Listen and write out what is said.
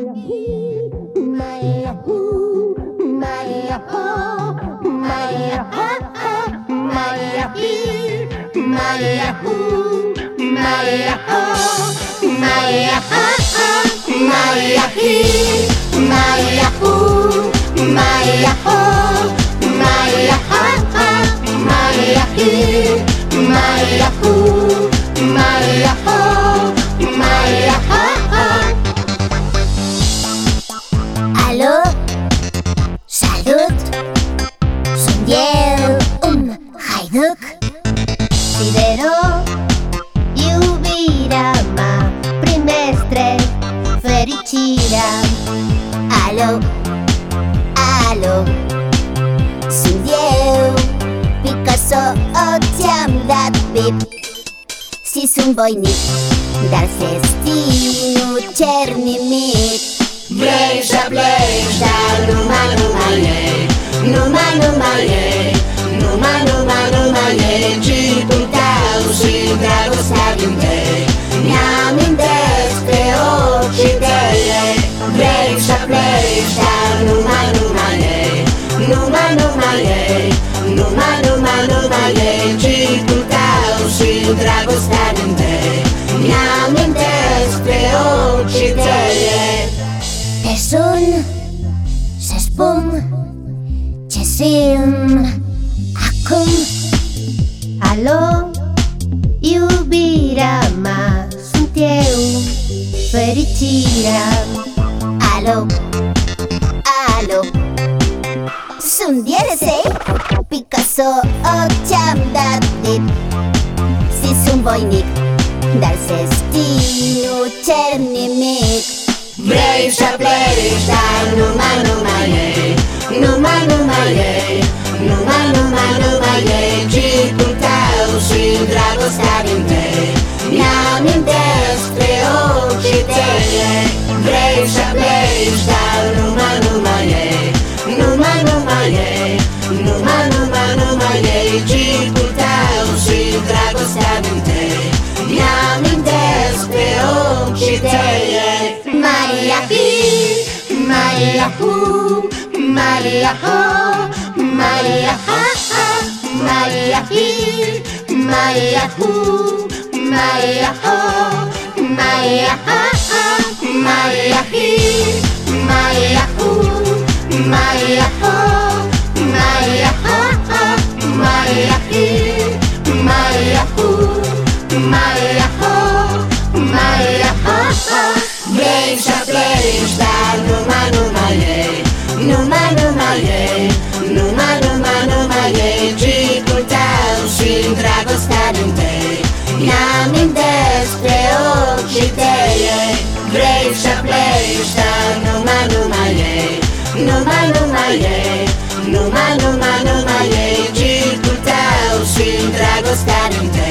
Alo, salut! Sunt eu, un haiduc, Fidero, iubirea mea, primestre, fericirea. Alo, alo, sunt eu, Picasso, ți-am dat bip. Și sunt voinic, dar să știi, nu cer nimic. Vrei să pleci, dar numai ei, numai ei, numai ei, chipul tău și dragostea din tei. Mi-amintesc pe orice idee. Vrei să pleci, dar numai ei, numai ei, numai ei, chipul tău și dragostea din tei. Mi-amintesc pe orice idee. Te sun să spun ce simt acum. Alo, iubirea mea, sunt eu, fericirea. Alo, alo, sunt DRS, Picasso, ți-am dat tip. Și sunt voinic, dar să știi, nu cer nimic. Vrei să pleci, dar numai ei, numai ei, numai ei, chipul tău și dragostea din tei. Mi-amintesc pe orice idee. Vrei să pleci, dar numai ei, numai ei, numai ei, chipul tău și dragostea din tei. Mi-amintesc pe orice idee. Maria hi, Maria hu, Maria ho, Maria ha ha, Maria hi, Maria hu, Maria ho, Maria ha ha, Maria hi, Maria hu, Maria ho, Maria ha ha, Maria hi, Maria hu, Maria ho, Maria ha ha. Vrei să pleci, dar numai ei, numai ei, numai ei, chipul tău și dragostea din tei. Mi-amintesc pe orice idee. Vrei să pleci, dar numai ei, numai ei, numai ei, chipul tău și dragostea din tei.